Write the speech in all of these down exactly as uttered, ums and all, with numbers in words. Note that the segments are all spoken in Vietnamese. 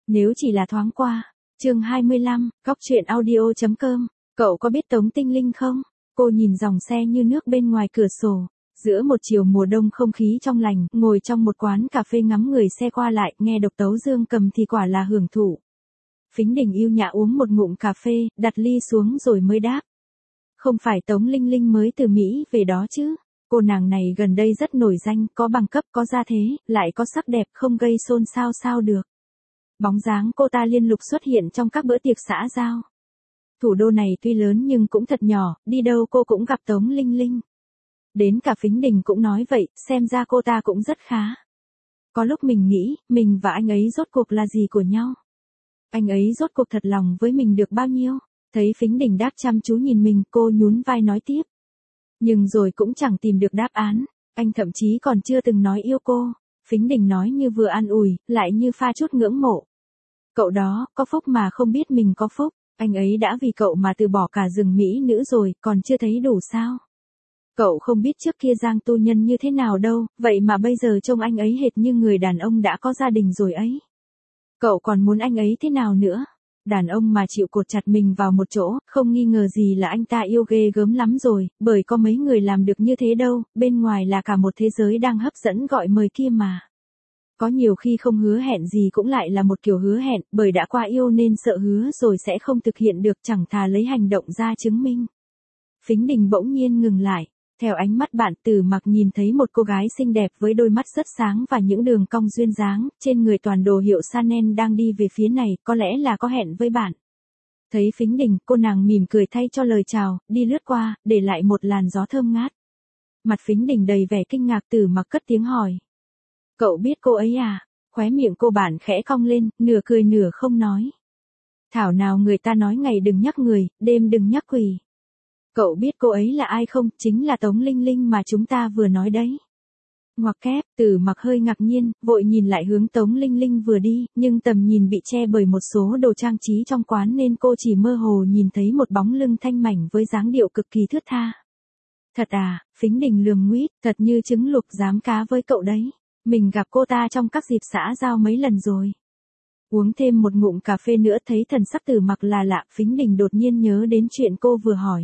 Nếu chỉ là thoáng qua. Chương hai mươi lăm, góc truyện audio chấm com. Cậu có biết Tống Tinh Linh không? Cô nhìn dòng xe như nước bên ngoài cửa sổ. Giữa một chiều mùa đông không khí trong lành, ngồi trong một quán cà phê ngắm người xe qua lại, nghe độc tấu dương cầm thì quả là hưởng thụ. Phính Đình yêu nhã uống một ngụm cà phê, đặt ly xuống rồi mới đáp. Không phải Tống Linh Linh mới từ Mỹ về đó chứ? Cô nàng này gần đây rất nổi danh, có bằng cấp, có gia thế, lại có sắc đẹp, không gây xôn xao sao được. Bóng dáng cô ta liên lục xuất hiện trong các bữa tiệc xã giao. Thủ đô này tuy lớn nhưng cũng thật nhỏ, đi đâu cô cũng gặp Tống Linh Linh. Đến cả Phính Đình cũng nói vậy, xem ra cô ta cũng rất khá. Có lúc mình nghĩ, mình và anh ấy rốt cuộc là gì của nhau? Anh ấy rốt cuộc thật lòng với mình được bao nhiêu? Thấy Phính Đình đáp chăm chú nhìn mình, cô nhún vai nói tiếp. Nhưng rồi cũng chẳng tìm được đáp án, anh thậm chí còn chưa từng nói yêu cô. Phính Đình nói như vừa an ủi, lại như pha chút ngưỡng mộ. Cậu đó, có phúc mà không biết mình có phúc, anh ấy đã vì cậu mà từ bỏ cả rừng mỹ nữ rồi, còn chưa thấy đủ sao? Cậu không biết trước kia Giang tu nhân như thế nào đâu, vậy mà bây giờ trông anh ấy hệt như người đàn ông đã có gia đình rồi ấy. Cậu còn muốn anh ấy thế nào nữa? Đàn ông mà chịu cột chặt mình vào một chỗ, không nghi ngờ gì là anh ta yêu ghê gớm lắm rồi, bởi có mấy người làm được như thế đâu, bên ngoài là cả một thế giới đang hấp dẫn gọi mời kia mà. Có nhiều khi không hứa hẹn gì cũng lại là một kiểu hứa hẹn, bởi đã qua yêu nên sợ hứa rồi sẽ không thực hiện được, chẳng thà lấy hành động ra chứng minh. Phính Đình bỗng nhiên ngừng lại. Theo ánh mắt bạn, Từ Mặc nhìn thấy một cô gái xinh đẹp với đôi mắt rất sáng và những đường cong duyên dáng, trên người toàn đồ hiệu Chanel đang đi về phía này, có lẽ là có hẹn với bạn. Thấy Phính Đình, cô nàng mỉm cười thay cho lời chào, đi lướt qua, để lại một làn gió thơm ngát. Mặt Phính Đình đầy vẻ kinh ngạc, Từ Mặc cất tiếng hỏi. Cậu biết cô ấy à? Khóe miệng cô bạn khẽ cong lên, nửa cười nửa không nói. Thảo nào người ta nói ngày đừng nhắc người, đêm đừng nhắc quỷ. Cậu biết cô ấy là ai không? Chính là Tống Linh Linh mà chúng ta vừa nói đấy. Ngoặc kép, Từ Mặc hơi ngạc nhiên, vội nhìn lại hướng Tống Linh Linh vừa đi, nhưng tầm nhìn bị che bởi một số đồ trang trí trong quán nên cô chỉ mơ hồ nhìn thấy một bóng lưng thanh mảnh với dáng điệu cực kỳ thướt tha. Thật à? Phính Đình lườm nguýt, thật như trứng luộc giám cá với cậu đấy. Mình gặp cô ta trong các dịp xã giao mấy lần rồi. Uống thêm một ngụm cà phê nữa thấy thần sắc Từ Mặc là lạ, Phính Đình đột nhiên nhớ đến chuyện cô vừa hỏi.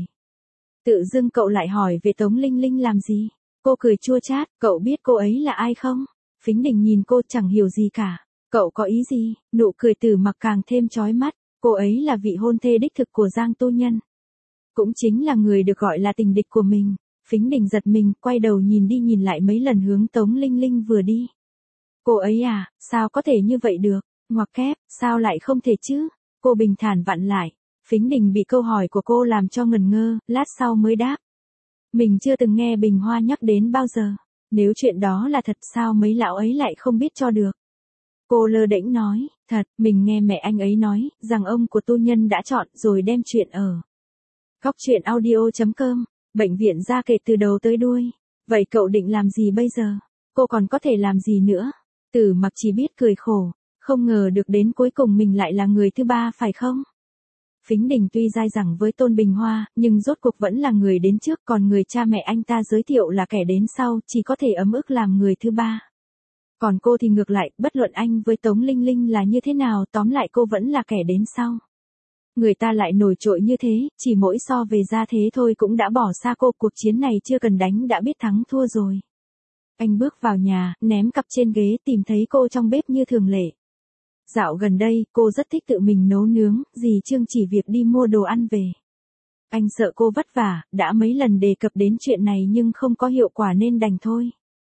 Tự dưng cậu lại hỏi về Tống Linh Linh làm gì? Cô cười chua chát, cậu biết cô ấy là ai không? Phính Đình nhìn cô chẳng hiểu gì cả. Cậu có ý gì? Nụ cười Từ Mặc càng thêm chói mắt. Cô ấy là vị hôn thê đích thực của Giang tu nhân. Cũng chính là người được gọi là tình địch của mình. Phính Đình giật mình, quay đầu nhìn đi nhìn lại mấy lần hướng Tống Linh Linh vừa đi. Cô ấy à, sao có thể như vậy được? Ngoặc kép, sao lại không thể chứ? Cô bình thản vặn lại. Phính Đình bị câu hỏi của cô làm cho ngần ngơ, lát sau mới đáp. Mình chưa từng nghe Bình Hoa nhắc đến bao giờ. Nếu chuyện đó là thật sao mấy lão ấy lại không biết cho được? Cô lơ đễnh nói, thật, mình nghe mẹ anh ấy nói, rằng ông của tu nhân đã chọn rồi đem chuyện ở. Góc truyện audio chấm com, bệnh viện ra kể từ đầu tới đuôi. Vậy cậu định làm gì bây giờ? Cô còn có thể làm gì nữa? Từ Mặc chỉ biết cười khổ, không ngờ được đến cuối cùng mình lại là người thứ ba phải không? Phính Đình tuy dai dẳng với Tôn Bình Hoa, nhưng rốt cuộc vẫn là người đến trước, còn người cha mẹ anh ta giới thiệu là kẻ đến sau, chỉ có thể ấm ức làm người thứ ba. Còn cô thì ngược lại, bất luận anh với Tống Linh Linh là như thế nào, tóm lại cô vẫn là kẻ đến sau. Người ta lại nổi trội như thế, chỉ mỗi so về gia thế thôi cũng đã bỏ xa cô, cuộc chiến này chưa cần đánh đã biết thắng thua rồi. Anh bước vào nhà, ném cặp trên ghế, tìm thấy cô trong bếp như thường lệ. Dạo gần đây, cô rất thích tự mình nấu nướng, dì Trương chỉ việc đi mua đồ ăn về. Anh sợ cô vất vả, đã mấy lần đề cập đến chuyện này nhưng không có hiệu quả nên đành thôi.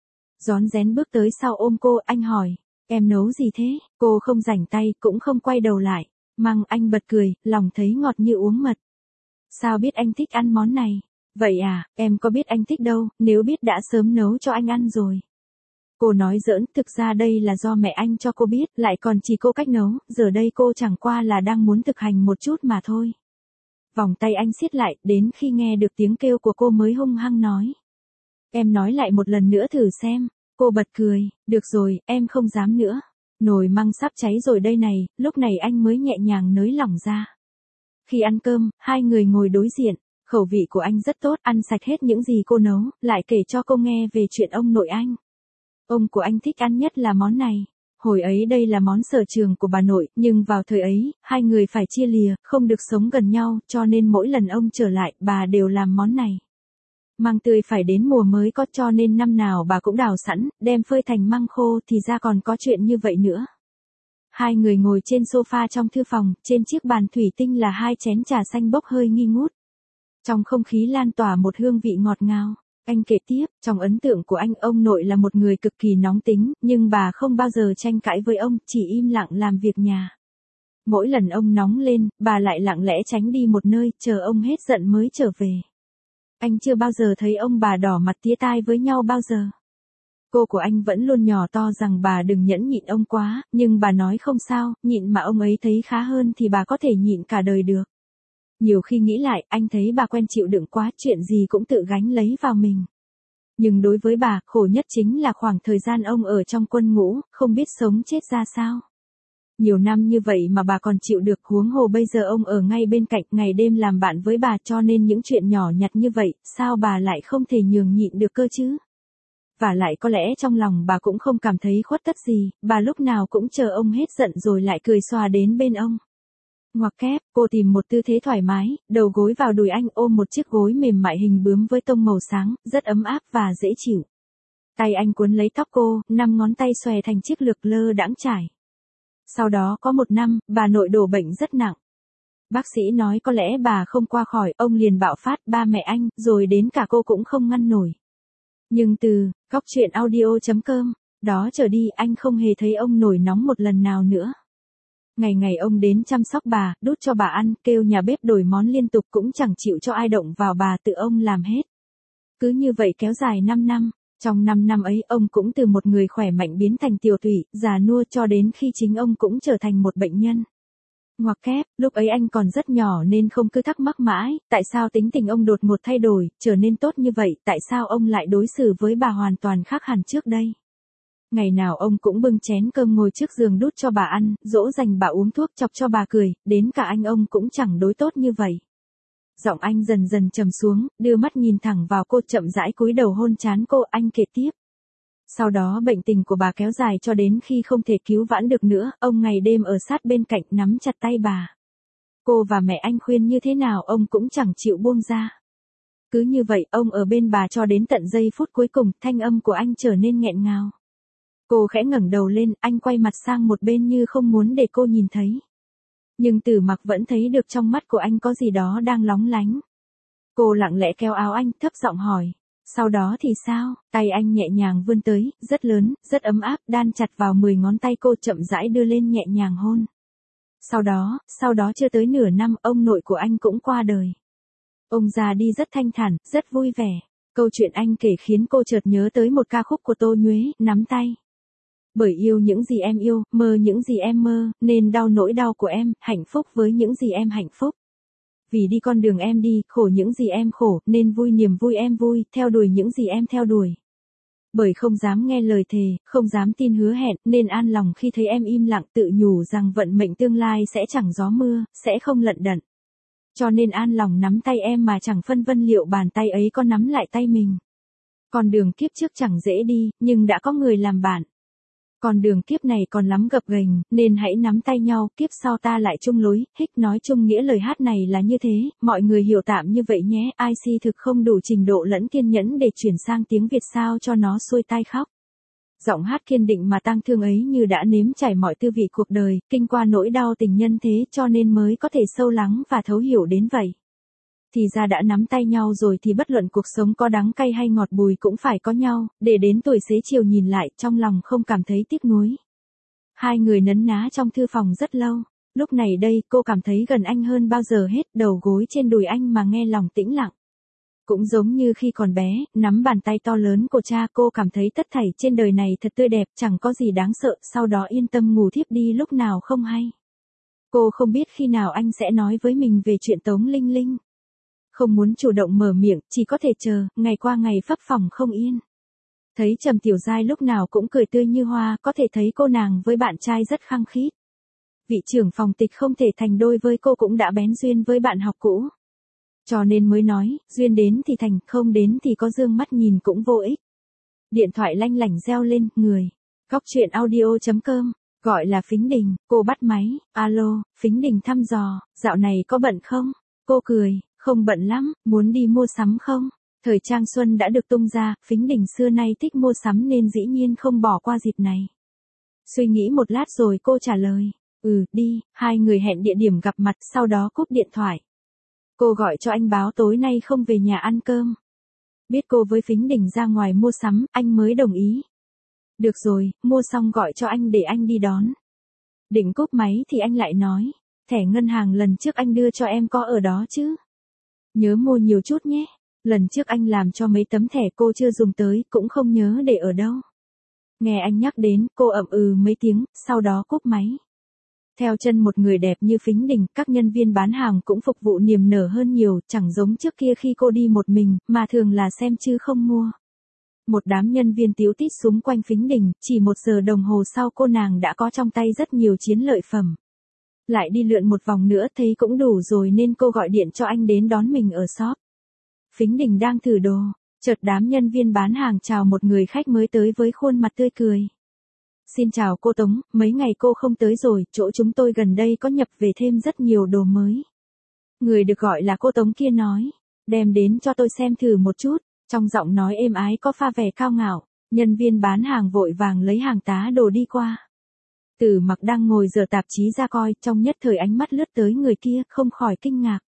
Rón rén bước tới sau ôm cô, anh hỏi, em nấu gì thế? Cô không rảnh tay, cũng không quay đầu lại. Măng anh bật cười, lòng thấy ngọt như uống mật. Sao biết anh thích ăn món này? Vậy à, em có biết anh thích đâu, nếu biết đã sớm nấu cho anh ăn rồi. Cô nói giỡn, thực ra đây là do mẹ anh cho cô biết, lại còn chỉ cô cách nấu, giờ đây cô chẳng qua là đang muốn thực hành một chút mà thôi. Vòng tay anh siết lại, đến khi nghe được tiếng kêu của cô mới hung hăng nói. Em nói lại một lần nữa thử xem. Cô bật cười, được rồi, em không dám nữa. Nồi măng sắp cháy rồi đây này, lúc này anh mới nhẹ nhàng nới lỏng ra. Khi ăn cơm, hai người ngồi đối diện, khẩu vị của anh rất tốt, ăn sạch hết những gì cô nấu, lại kể cho cô nghe về chuyện ông nội anh. Ông của anh thích ăn nhất là món này. Hồi ấy đây là món sở trường của bà nội, nhưng vào thời ấy, hai người phải chia lìa, không được sống gần nhau, cho nên mỗi lần ông trở lại, bà đều làm món này. Măng tươi phải đến mùa mới có, cho nên năm nào bà cũng đào sẵn, đem phơi thành măng khô, thì ra còn có chuyện như vậy nữa. Hai người ngồi trên sofa trong thư phòng, trên chiếc bàn thủy tinh là hai chén trà xanh bốc hơi nghi ngút. Trong không khí lan tỏa một hương vị ngọt ngào. Anh kể tiếp, trong ấn tượng của anh, ông nội là một người cực kỳ nóng tính, nhưng bà không bao giờ tranh cãi với ông, chỉ im lặng làm việc nhà. Mỗi lần ông nóng lên, bà lại lặng lẽ tránh đi một nơi, chờ ông hết giận mới trở về. Anh chưa bao giờ thấy ông bà đỏ mặt tía tai với nhau bao giờ. Cô của anh vẫn luôn nhỏ to rằng bà đừng nhẫn nhịn ông quá, nhưng bà nói không sao, nhịn mà ông ấy thấy khá hơn thì bà có thể nhịn cả đời được. Nhiều khi nghĩ lại, anh thấy bà quen chịu đựng quá, chuyện gì cũng tự gánh lấy vào mình. Nhưng đối với bà, khổ nhất chính là khoảng thời gian ông ở trong quân ngũ, không biết sống chết ra sao. Nhiều năm như vậy mà bà còn chịu được, huống hồ bây giờ ông ở ngay bên cạnh, ngày đêm làm bạn với bà, cho nên những chuyện nhỏ nhặt như vậy, sao bà lại không thể nhường nhịn được cơ chứ? Và lại có lẽ trong lòng bà cũng không cảm thấy khuất tất gì, bà lúc nào cũng chờ ông hết giận rồi lại cười xòa đến bên ông. Ngoặc kép, cô tìm một tư thế thoải mái, đầu gối vào đùi anh, ôm một chiếc gối mềm mại hình bướm với tông màu sáng, rất ấm áp và dễ chịu. Tay anh cuốn lấy tóc cô, năm ngón tay xòe thành chiếc lược lơ đãng trải. Sau đó có một năm, bà nội đổ bệnh rất nặng. Bác sĩ nói có lẽ bà không qua khỏi, ông liền bạo phát, ba mẹ anh, rồi đến cả cô cũng không ngăn nổi. Nhưng từ góc truyện audio chấm com, đó trở đi anh không hề thấy ông nổi nóng một lần nào nữa. Ngày ngày ông đến chăm sóc bà, đút cho bà ăn, kêu nhà bếp đổi món liên tục, cũng chẳng chịu cho ai động vào bà, tự ông làm hết. Cứ như vậy kéo dài năm năm, trong năm năm ấy ông cũng từ một người khỏe mạnh biến thành tiểu tụy, già nua, cho đến khi chính ông cũng trở thành một bệnh nhân. Ngoặc kép, lúc ấy anh còn rất nhỏ nên không cứ thắc mắc mãi, tại sao tính tình ông đột ngột thay đổi, trở nên tốt như vậy, tại sao ông lại đối xử với bà hoàn toàn khác hẳn trước đây. Ngày nào ông cũng bưng chén cơm ngồi trước giường đút cho bà ăn, dỗ dành bà uống thuốc, chọc cho bà cười, đến cả anh ông cũng chẳng đối tốt như vậy. Giọng anh dần dần trầm xuống, đưa mắt nhìn thẳng vào cô, chậm rãi cúi đầu hôn trán cô, anh kể tiếp. Sau đó bệnh tình của bà kéo dài cho đến khi không thể cứu vãn được nữa, ông ngày đêm ở sát bên cạnh nắm chặt tay bà. Cô và mẹ anh khuyên như thế nào ông cũng chẳng chịu buông ra. Cứ như vậy, ông ở bên bà cho đến tận giây phút cuối cùng, thanh âm của anh trở nên nghẹn ngào. Cô khẽ ngẩng đầu lên, anh quay mặt sang một bên như không muốn để cô nhìn thấy. Nhưng Tử Mặc vẫn thấy được trong mắt của anh có gì đó đang lóng lánh. Cô lặng lẽ kéo áo anh, thấp giọng hỏi. Sau đó thì sao? Tay anh nhẹ nhàng vươn tới, rất lớn, rất ấm áp, đan chặt vào mười ngón tay cô, chậm rãi đưa lên nhẹ nhàng hôn. Sau đó, sau đó chưa tới nửa năm, ông nội của anh cũng qua đời. Ông già đi rất thanh thản, rất vui vẻ. Câu chuyện anh kể khiến cô chợt nhớ tới một ca khúc của Tô Nhuế, Nắm tay. Bởi yêu những gì em yêu, mơ những gì em mơ, nên đau nỗi đau của em, hạnh phúc với những gì em hạnh phúc. Vì đi con đường em đi, khổ những gì em khổ, nên vui niềm vui em vui, theo đuổi những gì em theo đuổi. Bởi không dám nghe lời thề, không dám tin hứa hẹn, nên an lòng khi thấy em im lặng, tự nhủ rằng vận mệnh tương lai sẽ chẳng gió mưa, sẽ không lận đận. Cho nên an lòng nắm tay em mà chẳng phân vân liệu bàn tay ấy có nắm lại tay mình. Con đường kiếp trước chẳng dễ đi, nhưng đã có người làm bạn. Còn đường kiếp này còn lắm gập ghềnh, nên hãy nắm tay nhau, kiếp sau ta lại chung lối, hích nói chung nghĩa lời hát này là như thế, mọi người hiểu tạm như vậy nhé, i xê thực không đủ trình độ lẫn kiên nhẫn để chuyển sang tiếng Việt sao cho nó xuôi tai khóc. Giọng hát kiên định mà tang thương ấy như đã nếm trải mọi tư vị cuộc đời, kinh qua nỗi đau tình nhân thế cho nên mới có thể sâu lắng và thấu hiểu đến vậy. Thì ra đã nắm tay nhau rồi thì bất luận cuộc sống có đắng cay hay ngọt bùi cũng phải có nhau, để đến tuổi xế chiều nhìn lại trong lòng không cảm thấy tiếc nuối. Hai người nấn ná trong thư phòng rất lâu, lúc này đây cô cảm thấy gần anh hơn bao giờ hết, đầu gối trên đùi anh mà nghe lòng tĩnh lặng. Cũng giống như khi còn bé, nắm bàn tay to lớn của cha, cô cảm thấy tất thảy trên đời này thật tươi đẹp, chẳng có gì đáng sợ, sau đó yên tâm ngủ thiếp đi lúc nào không hay. Cô không biết khi nào anh sẽ nói với mình về chuyện Tống Linh Linh. Không muốn chủ động mở miệng, chỉ có thể chờ, ngày qua ngày phấp phỏng không yên. Thấy Trầm Tiểu Giai lúc nào cũng cười tươi như hoa, có thể thấy cô nàng với bạn trai rất khăng khít. Vị trưởng phòng tịch không thể thành đôi với cô cũng đã bén duyên với bạn học cũ. Cho nên mới nói, duyên đến thì thành, không đến thì có dương mắt nhìn cũng vô ích. Điện thoại lanh lảnh reo lên, người. Cóc truyện audio chấm com, gọi là Phính Đình, cô bắt máy, alo, Phính Đình thăm dò, dạo này có bận không? Cô cười, không bận lắm, muốn đi mua sắm không? Thời trang xuân đã được tung ra, Phính Đình xưa nay thích mua sắm nên dĩ nhiên không bỏ qua dịp này. Suy nghĩ một lát rồi cô trả lời, ừ, đi, hai người hẹn địa điểm gặp mặt sau đó cúp điện thoại. Cô gọi cho anh báo tối nay không về nhà ăn cơm. Biết cô với Phính Đình ra ngoài mua sắm, anh mới đồng ý. Được rồi, mua xong gọi cho anh để anh đi đón. Định cúp máy thì anh lại nói, thẻ ngân hàng lần trước anh đưa cho em có ở đó chứ? Nhớ mua nhiều chút nhé. Lần trước anh làm cho mấy tấm thẻ cô chưa dùng tới, cũng không nhớ để ở đâu. Nghe anh nhắc đến, cô ậm ừ mấy tiếng, sau đó cúp máy. Theo chân một người đẹp như Phính Đình, các nhân viên bán hàng cũng phục vụ niềm nở hơn nhiều, chẳng giống trước kia khi cô đi một mình, mà thường là xem chứ không mua. Một đám nhân viên tíu tít xung quanh Phính Đình, chỉ một giờ đồng hồ sau cô nàng đã có trong tay rất nhiều chiến lợi phẩm. Lại đi lượn một vòng nữa thấy cũng đủ rồi nên cô gọi điện cho anh đến đón mình ở shop. Phính Đình đang thử đồ, chợt đám nhân viên bán hàng chào một người khách mới tới với khuôn mặt tươi cười. Xin chào cô Tống, mấy ngày cô không tới rồi, chỗ chúng tôi gần đây có nhập về thêm rất nhiều đồ mới. Người được gọi là cô Tống kia nói, đem đến cho tôi xem thử một chút, trong giọng nói êm ái có pha vẻ cao ngạo, nhân viên bán hàng vội vàng lấy hàng tá đồ đi qua. Tử Mặc đang ngồi dở tạp chí ra coi, trong nhất thời ánh mắt lướt tới người kia, không khỏi kinh ngạc.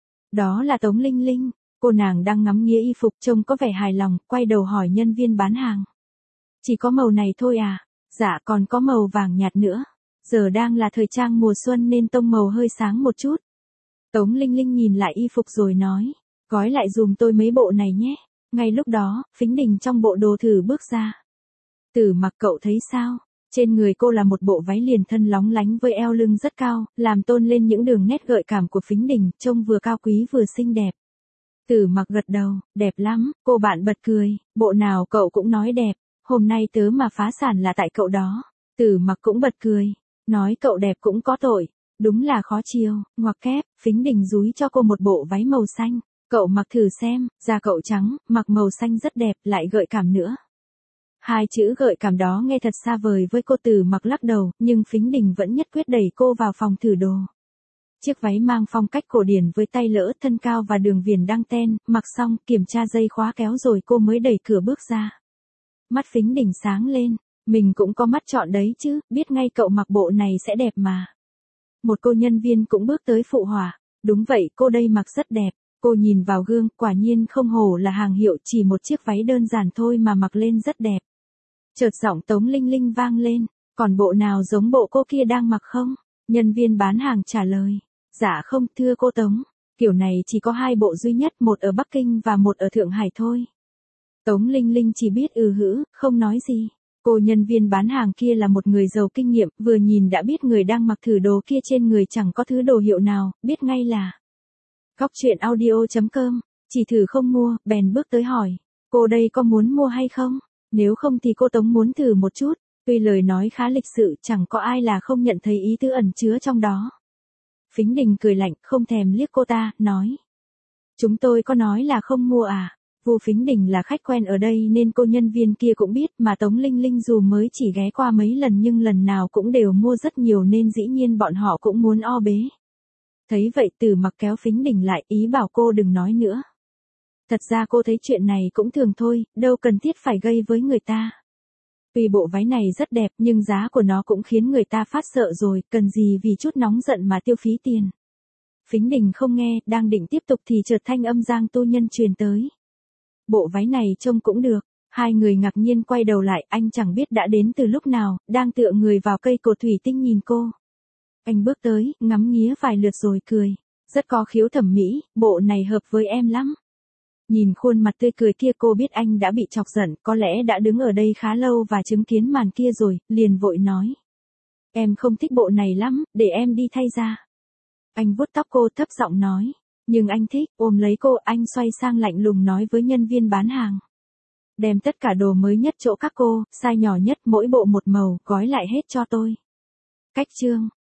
Đó là Tống Linh Linh, cô nàng đang ngắm nghía y phục trông có vẻ hài lòng, quay đầu hỏi nhân viên bán hàng. Chỉ có màu này thôi à? Dạ còn có màu vàng nhạt nữa. Giờ đang là thời trang mùa xuân nên tông màu hơi sáng một chút. Tống Linh Linh nhìn lại y phục rồi nói, gói lại dùm tôi mấy bộ này nhé. Ngay lúc đó, Phính Đình trong bộ đồ thử bước ra. Tử Mặc cậu thấy sao? Trên người cô là một bộ váy liền thân lóng lánh với eo lưng rất cao, làm tôn lên những đường nét gợi cảm của Phính Đình, trông vừa cao quý vừa xinh đẹp. Tử Mặc gật đầu, đẹp lắm, cô bạn bật cười, bộ nào cậu cũng nói đẹp, hôm nay tớ mà phá sản là tại cậu đó. Tử Mặc cũng bật cười, nói cậu đẹp cũng có tội, đúng là khó chiều, ngoặc kép, Phính Đình dúi cho cô một bộ váy màu xanh, cậu mặc thử xem, da cậu trắng, mặc màu xanh rất đẹp, lại gợi cảm nữa. Hai chữ gợi cảm đó nghe thật xa vời với cô. Tử Mặc lắc đầu, nhưng Phính Đình vẫn nhất quyết đẩy cô vào phòng thử đồ. Chiếc váy mang phong cách cổ điển với tay lỡ thân cao và đường viền đăng ten, mặc xong, kiểm tra dây khóa kéo rồi cô mới đẩy cửa bước ra. Mắt Phính Đình sáng lên, mình cũng có mắt chọn đấy chứ, biết ngay cậu mặc bộ này sẽ đẹp mà. Một cô nhân viên cũng bước tới phụ họa, đúng vậy cô đây mặc rất đẹp. Cô nhìn vào gương, quả nhiên không hổ là hàng hiệu, chỉ một chiếc váy đơn giản thôi mà mặc lên rất đẹp. Chợt giọng Tống Linh Linh vang lên, còn bộ nào giống bộ cô kia đang mặc không? Nhân viên bán hàng trả lời, dạ không thưa cô Tống, kiểu này chỉ có hai bộ duy nhất, một ở Bắc Kinh và một ở Thượng Hải thôi. Tống Linh Linh chỉ biết ừ hử, không nói gì. Cô nhân viên bán hàng kia là một người giàu kinh nghiệm, vừa nhìn đã biết người đang mặc thử đồ kia trên người chẳng có thứ đồ hiệu nào, biết ngay là Cóc truyện audio chấm com, chỉ thử không mua, bèn bước tới hỏi, cô đây có muốn mua hay không? Nếu không thì cô Tống muốn thử một chút. Tuy lời nói khá lịch sự, chẳng có ai là không nhận thấy ý tứ ẩn chứa trong đó. Phính Đình cười lạnh, không thèm liếc cô ta, nói, chúng tôi có nói là không mua à? Vu Phính Đình là khách quen ở đây nên cô nhân viên kia cũng biết, mà Tống Linh Linh dù mới chỉ ghé qua mấy lần nhưng lần nào cũng đều mua rất nhiều nên dĩ nhiên bọn họ cũng muốn o bế. Thấy vậy Tử Mặc kéo Phính Đình lại, ý bảo cô đừng nói nữa. Thật ra cô thấy chuyện này cũng thường thôi, đâu cần thiết phải gây với người ta. Tuy bộ váy này rất đẹp nhưng giá của nó cũng khiến người ta phát sợ rồi, cần gì vì chút nóng giận mà tiêu phí tiền. Phính Đình không nghe, đang định tiếp tục thì chợt thanh âm Giang Tu Nhân truyền tới. Bộ váy này trông cũng được. Hai người ngạc nhiên quay đầu lại, anh chẳng biết đã đến từ lúc nào, đang tựa người vào cây cột thủy tinh nhìn cô. Anh bước tới, ngắm nghía vài lượt rồi cười. Rất có khiếu thẩm mỹ, bộ này hợp với em lắm. Nhìn khuôn mặt tươi cười kia cô biết anh đã bị chọc giận, có lẽ đã đứng ở đây khá lâu và chứng kiến màn kia rồi, liền vội nói. Em không thích bộ này lắm, để em đi thay ra. Anh vuốt tóc cô thấp giọng nói. Nhưng anh thích, ôm lấy cô, anh xoay sang lạnh lùng nói với nhân viên bán hàng. Đem tất cả đồ mới nhất chỗ các cô, size nhỏ nhất mỗi bộ một màu, gói lại hết cho tôi. Cách chương.